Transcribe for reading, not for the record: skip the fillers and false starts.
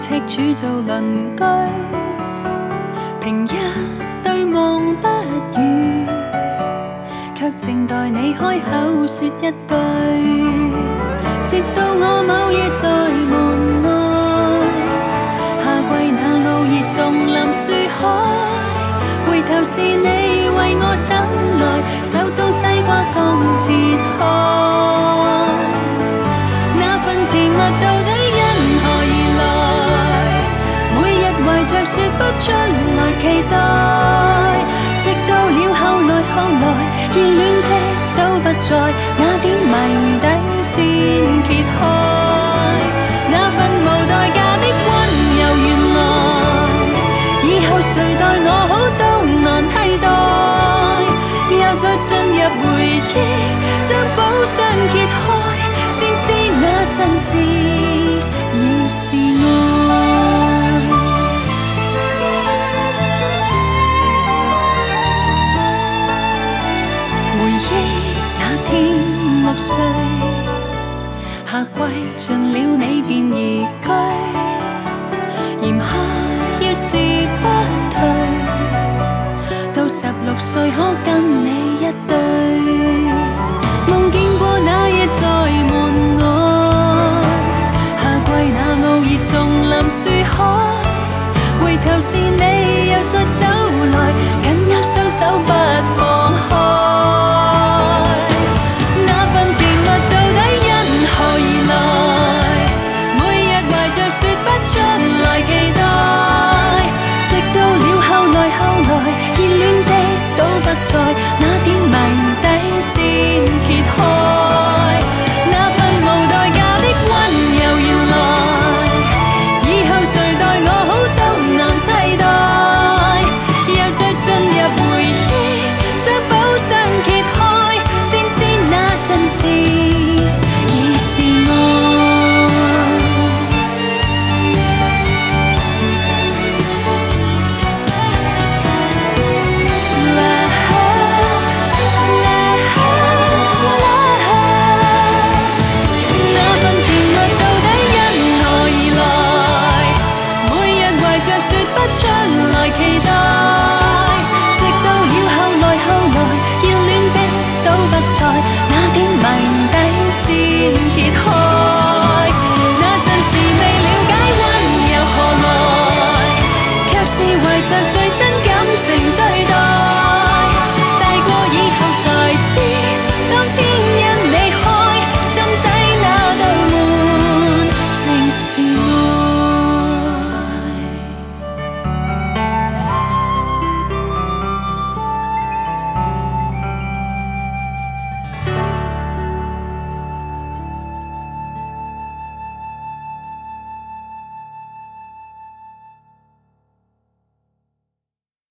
赤柱做鄰居，平日對望不語，卻靜待你開口說一句。直到我某夜在門外，夏季那傲熱叢林樹海，回頭是你為我走來，手中西瓜剛切開。那份甜蜜到底因何而來？每日懷着說不出來期待，直到了後來，熱戀的都不在，那點謎底先揭開。那份無代價的溫柔，原來以後誰待我好都難替代。又再進入回憶，將寶箱揭開，先知那陣時已是愛。回憶那天6歲，夏季盡了你便移居，嚴苛要是不退，到16歲可跟你一對。